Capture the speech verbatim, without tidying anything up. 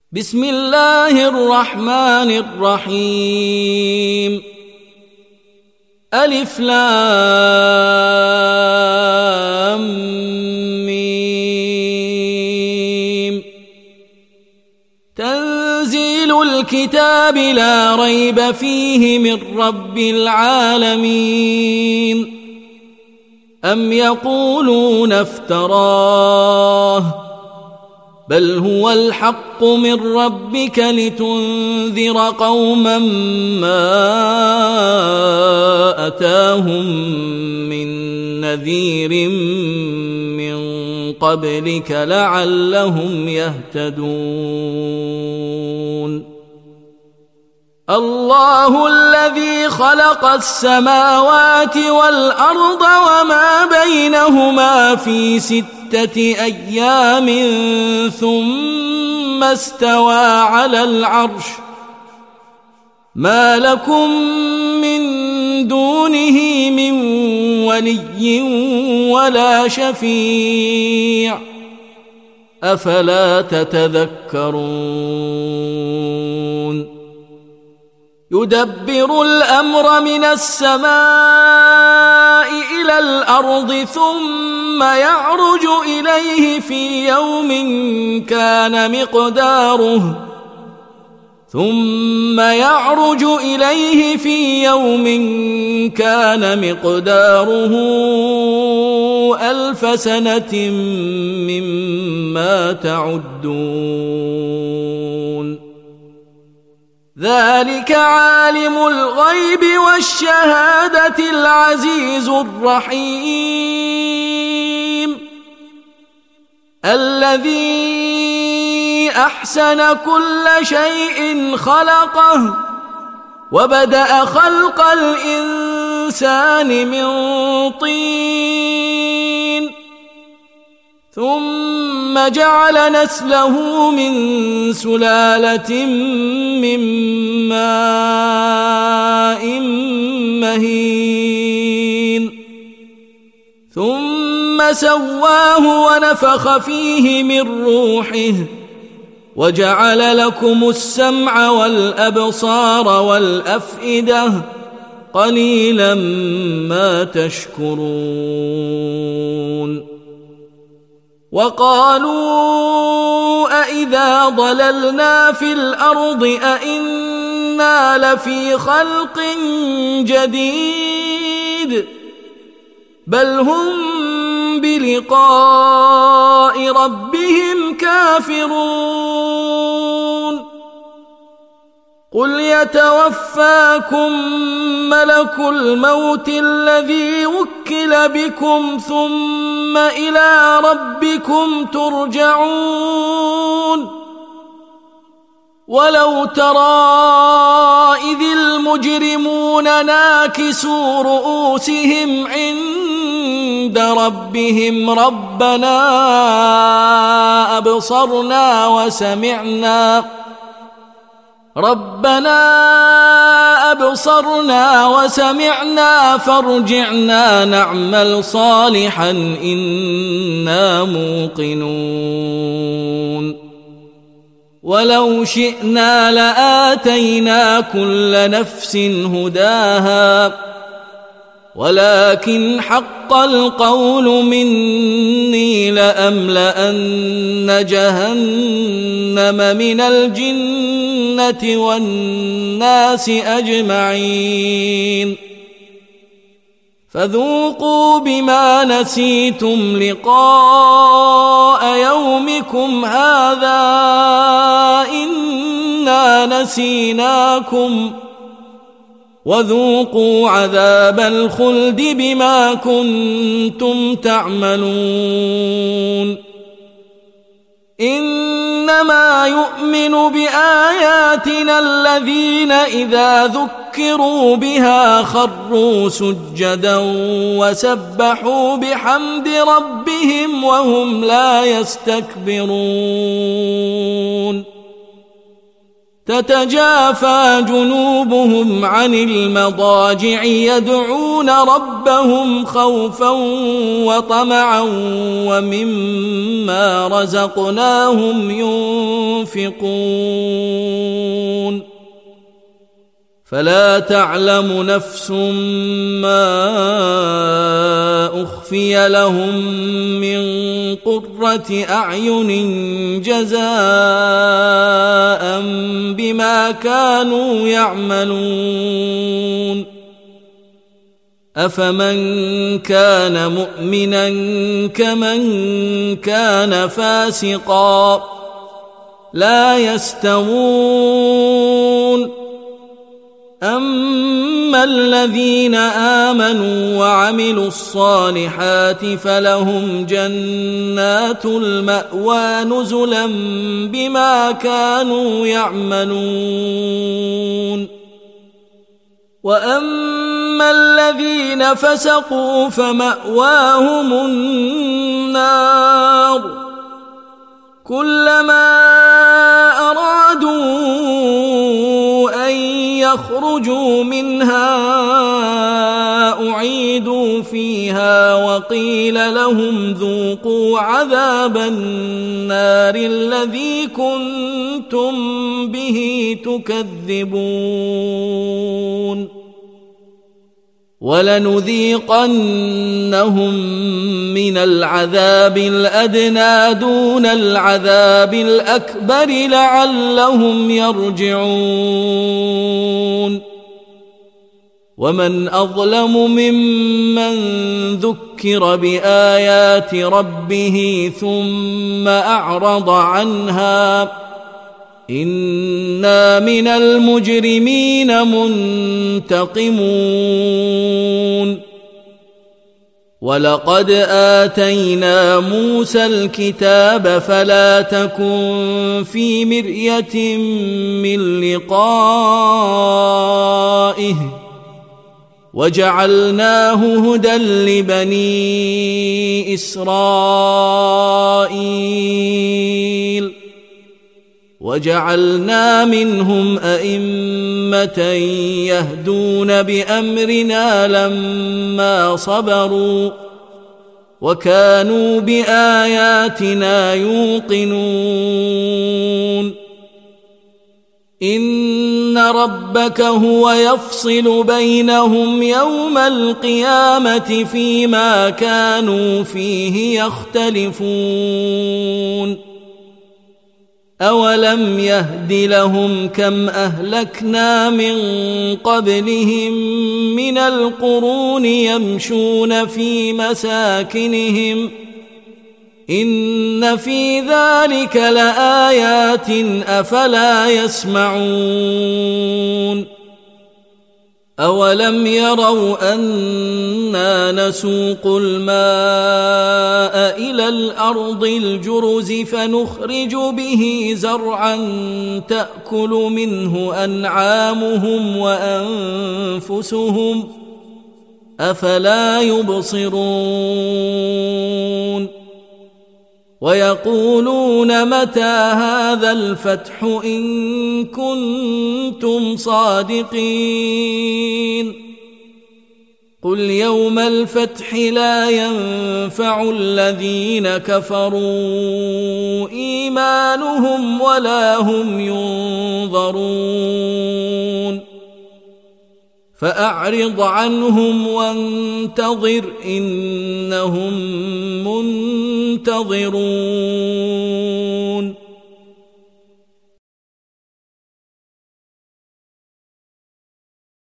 بسم الله الرحمن الرحيم. ألف لام ميم. تنزيل الكتاب لا ريب فيه من رب العالمين. أم يقولون افتراه بل هو الحق من ربك لتنذر قوما ما أتاهم من نذير من قبلك لعلهم يهتدون. الله الذي خلق السماوات والأرض وما بينهما في ستة أيام ثم استوى على العرش ما لكم من دونه من ولي ولا شفيع أفلا تتذكرون. يدبر الأمر من السماء إلى الأرض ثم يعرج إليه في يوم كان مقداره ثم يعرج إليه في يوم كان مقداره ألف سنة مما تعدون. ذلك عالم الغيب والشهادة العزيز الرحيم الذي أحسن كل شيء خلقه وبدأ خلق الإنسان من طين ثم جعل نسله من سلالة من ماء مهين ثم سواه ونفخ فيه من روحه وجعل لكم السمع والأبصار والأفئدة قليلا ما تشكرون. وقالوا أإذا ضللنا في الأرض أإنا لفي خلق جديد بل هم بلقاء ربهم كافرون. قل يتوفاكم ملك الموت الذي وكل بكم ثم إلى ربكم ترجعون. ولو ترى إذ المجرمون ناكسوا رؤوسهم عند ربهم ربنا أبصرنا وسمعنا ربنا أبصرنا وسمعنا فارجعنا نعمل صالحا إنا موقنون. ولو شئنا لآتينا كل نفس هداها ولكن حق القول مني لأملأن جهنم من الجنة والناس أجمعين. فذوقوا بما نسيتم لقاء يومكم هذا إنا نسيناكم وذوقوا عذاب الخلد بما كنتم تعملون. إنما يؤمن بآياتنا الذين إذا ذكروا بها خروا سجدا وسبحوا بحمد ربهم وهم لا يستكبرون. تتجافى جنوبهم عن المضاجع يدعون ربهم خوفا وطمعا ومما رزقناهم ينفقون فلا تعلم نفس ما أخفي لهم من قرة أعين جزاء بما كانوا يعملون أفمن كان مؤمنا كمن كان فاسقا لا يستوون أما الذين آمنوا وعملوا الصالحات فلهم جنات المأوى نزلا بما كانوا يعملون وأما الذين فسقوا فمأواهم النار كلما أرادوا أن يخرجوا منها أعيدوا فيها وقيل لهم ذوقوا عذاب النار الذي كنتم به تكذبون ولنذيقنهم من العذاب الأدنى دون العذاب الأكبر لعلهم يرجعون ومن أظلم ممن ذكر بآيات ربه ثم أعرض عنها إنا من المجرمين منتقمون ولقد آتينا موسى الكتاب فلا تكن في مرية من لقائه وجعلناه هدى لبني إسرائيل وجعلنا منهم أئمة يهدون بأمرنا لما صبروا وكانوا بآياتنا يوقنون إن ربك هو يفصل بينهم يوم القيامة فيما كانوا فيه يختلفون أولم يهد لهم كم أهلكنا من قبلهم من القرون يمشون في مساكنهم إن في ذلك لآيات أفلا يسمعون أولم يروا أنا نسوق الماء إلى الأرض الجرز فنخرج به زرعا تأكل منه أنعامهم وأنفسهم أفلا يبصرون ويقولون متى هذا الفتح إن كنتم صادقين قل يوم الفتح لا ينفع الذين كفروا إيمانهم ولا هم ينظرون فأعرض عنهم وانتظر إنهم منتظرون